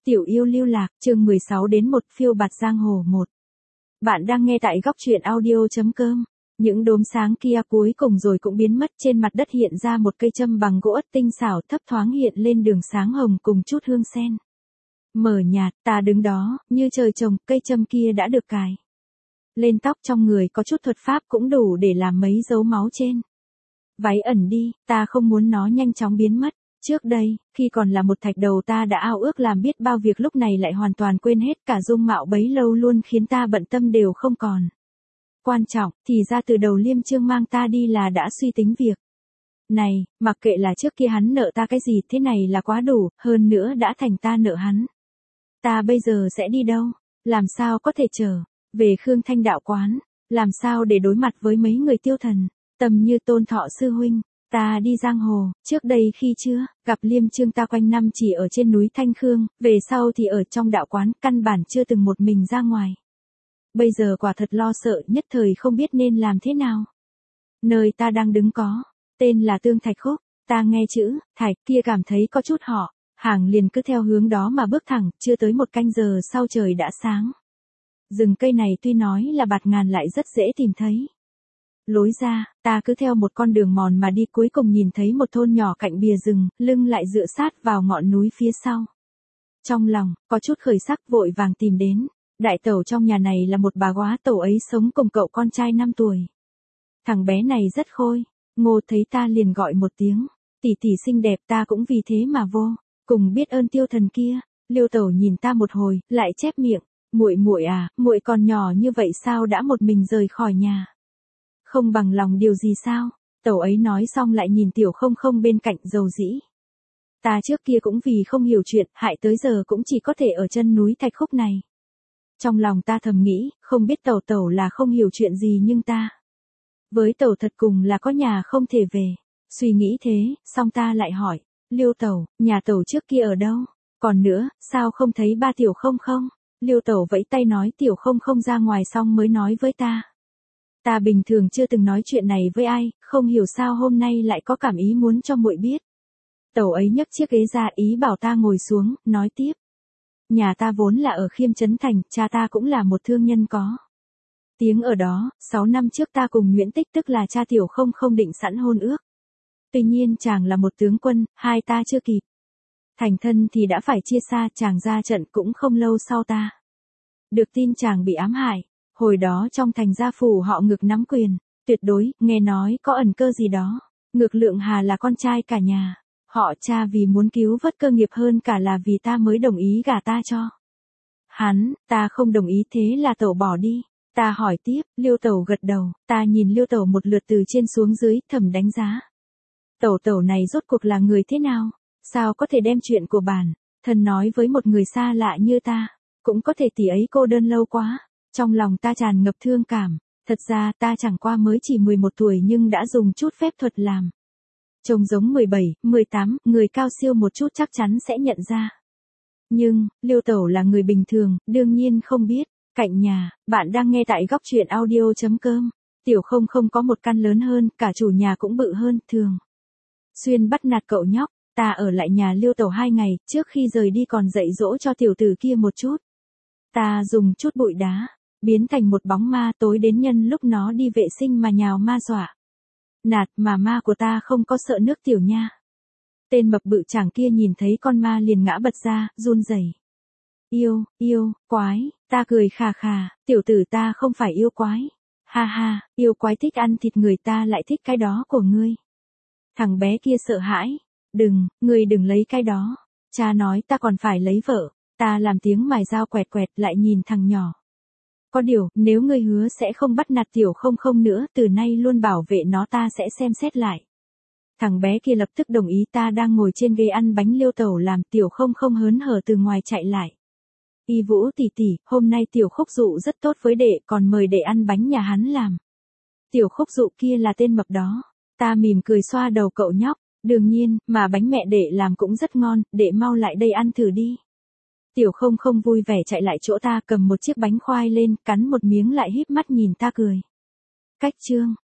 Tiểu yêu lưu lạc, chương 16 đến 1 phiêu bạt giang hồ 1. Bạn đang nghe tại góc truyện audio.com. Những đốm sáng kia cuối cùng rồi cũng biến mất, trên mặt đất hiện ra một cây châm bằng gỗ ất tinh xảo, thấp thoáng hiện lên đường sáng hồng cùng chút hương sen. Mờ nhạt, ta đứng đó, như trời trồng, cây châm kia đã được cài lên tóc, trong người có chút thuật pháp cũng đủ để làm mấy dấu máu trên váy ẩn đi, ta không muốn nó nhanh chóng biến mất. Trước đây, khi còn là một thạch đầu ta đã ao ước làm biết bao việc, lúc này lại hoàn toàn quên hết, cả dung mạo bấy lâu luôn khiến ta bận tâm đều không còn quan trọng, thì ra từ đầu Liêm Trương mang ta đi là đã suy tính việc này, mặc kệ là trước kia hắn nợ ta cái gì, thế này là quá đủ, hơn nữa đã thành ta nợ hắn. Ta bây giờ sẽ đi đâu? Làm sao có thể trở về Khương Thanh đạo quán? Làm sao để đối mặt với mấy người tiêu thần tầm như Tôn Thọ sư huynh? Ta đi giang hồ, trước đây khi chưa gặp Liêm Trương ta quanh năm chỉ ở trên núi Thanh Khương, về sau thì ở trong đạo quán, căn bản chưa từng một mình ra ngoài. Bây giờ quả thật lo sợ, nhất thời không biết nên làm thế nào. Nơi ta đang đứng có tên là Tương Thạch Khúc, ta nghe chữ thạch kia cảm thấy có chút họ hàng, liền cứ theo hướng đó mà bước thẳng, chưa tới một canh giờ sau trời đã sáng. Rừng cây này tuy nói là bạt ngàn lại rất dễ tìm thấy lối ra, ta cứ theo một con đường mòn mà đi, cuối cùng nhìn thấy một thôn nhỏ cạnh bìa rừng, lưng lại dựa sát vào ngọn núi phía sau. Trong lòng có chút khởi sắc, vội vàng tìm đến. Đại tẩu trong nhà này là một bà góa, tẩu ấy sống cùng cậu con trai 5 tuổi. Thằng bé này rất khôi ngô, thấy ta liền gọi một tiếng tỷ tỷ xinh đẹp, ta cũng vì thế mà vô cùng biết ơn tiêu thần kia. Liêu tẩu nhìn ta một hồi, lại chép miệng, muội muội à, muội còn nhỏ như vậy sao đã một mình rời khỏi nhà? Không bằng lòng điều gì sao? Tẩu ấy nói xong lại nhìn Tiểu Không Không bên cạnh, dầu dĩ. Ta trước kia cũng vì không hiểu chuyện, hại tới giờ cũng chỉ có thể ở chân núi Thạch Khúc này. Trong lòng ta thầm nghĩ, không biết tẩu tẩu là không hiểu chuyện gì, nhưng ta với tẩu thật cùng là có nhà không thể về. Suy nghĩ thế, xong ta lại hỏi, Liêu tẩu, nhà tẩu trước kia ở đâu? Còn nữa, sao không thấy ba Tiểu Không Không? Liêu tẩu vẫy tay nói Tiểu Không Không ra ngoài xong mới nói với ta. Ta bình thường chưa từng nói chuyện này với ai, không hiểu sao hôm nay lại có cảm ý muốn cho muội biết. Tẩu ấy nhấc chiếc ghế ra, ý bảo ta ngồi xuống, nói tiếp. Nhà ta vốn là ở Khiêm Trấn Thành, cha ta cũng là một thương nhân có tiếng ở đó, 6 năm trước ta cùng Nguyễn Tích, tức là cha Tiểu Không Không, định sẵn hôn ước. Tuy nhiên chàng là một tướng quân, hai ta chưa kịp thành thân thì đã phải chia xa, chàng ra trận cũng không lâu sau ta được tin chàng bị ám hại. Hồi đó trong thành gia phủ họ Ngực nắm quyền tuyệt đối, nghe nói có ẩn cơ gì đó. Ngực Lượng Hà là con trai cả nhà họ cha, vì muốn cứu vớt cơ nghiệp hơn cả là vì ta mới đồng ý gả ta cho hắn. Ta không đồng ý, thế là tẩu bỏ đi. Ta hỏi tiếp, Liêu tẩu gật đầu. Ta nhìn Liêu tẩu một lượt từ trên xuống dưới, thầm đánh giá. Tẩu tẩu này rốt cuộc là người thế nào? Sao có thể đem chuyện của bản thân nói với một người xa lạ như ta? Cũng có thể tỷ ấy cô đơn lâu quá. Trong lòng ta tràn ngập thương cảm. Thật ra ta chẳng qua mới chỉ 11 tuổi nhưng đã dùng chút phép thuật làm trông giống 17, 18, người cao siêu một chút chắc chắn sẽ nhận ra. Nhưng, Liêu tẩu là người bình thường, đương nhiên không biết. Cạnh nhà, bạn đang nghe tại góc truyện audio.com. Tiểu Không Không có một căn lớn hơn, cả chủ nhà cũng bự hơn, thường xuyên bắt nạt cậu nhóc. Ta ở lại nhà Liêu tẩu 2 ngày, trước khi rời đi còn dạy dỗ cho tiểu tử kia một chút. Ta dùng chút bụi đá biến thành một bóng ma, tối đến nhân lúc nó đi vệ sinh mà nhào ma dọa nạt, mà ma của ta không có sợ nước tiểu nha. Tên mập bự chàng kia nhìn thấy con ma liền ngã bật ra, run rẩy. Yêu quái, ta cười khà khà, tiểu tử ta không phải yêu quái. Ha ha, yêu quái thích ăn thịt người, ta lại thích cái đó của ngươi. Thằng bé kia sợ hãi. Ngươi đừng lấy cái đó. Cha nói ta còn phải lấy vợ. Ta làm tiếng mài dao quẹt quẹt, lại nhìn thằng nhỏ. Có điều, nếu ngươi hứa sẽ không bắt nạt Tiểu Không Không nữa, từ nay luôn bảo vệ nó, ta sẽ xem xét lại. Thằng bé kia lập tức đồng ý. Ta đang ngồi trên ghế ăn bánh Liêu tẩu làm, Tiểu Không Không hớn hở từ ngoài chạy lại. Y Vũ tỷ tỷ, hôm nay Tiểu Khúc Dụ rất tốt với đệ, còn mời đệ ăn bánh nhà hắn làm. Tiểu Khúc Dụ kia là tên mập đó. Ta mỉm cười xoa đầu cậu nhóc. Đương nhiên, mà bánh mẹ đệ làm cũng rất ngon, đệ mau lại đây ăn thử đi. Tiểu Không Không vui vẻ chạy lại chỗ ta, cầm một chiếc bánh khoai lên, cắn một miếng lại híp mắt nhìn ta cười. Cách chương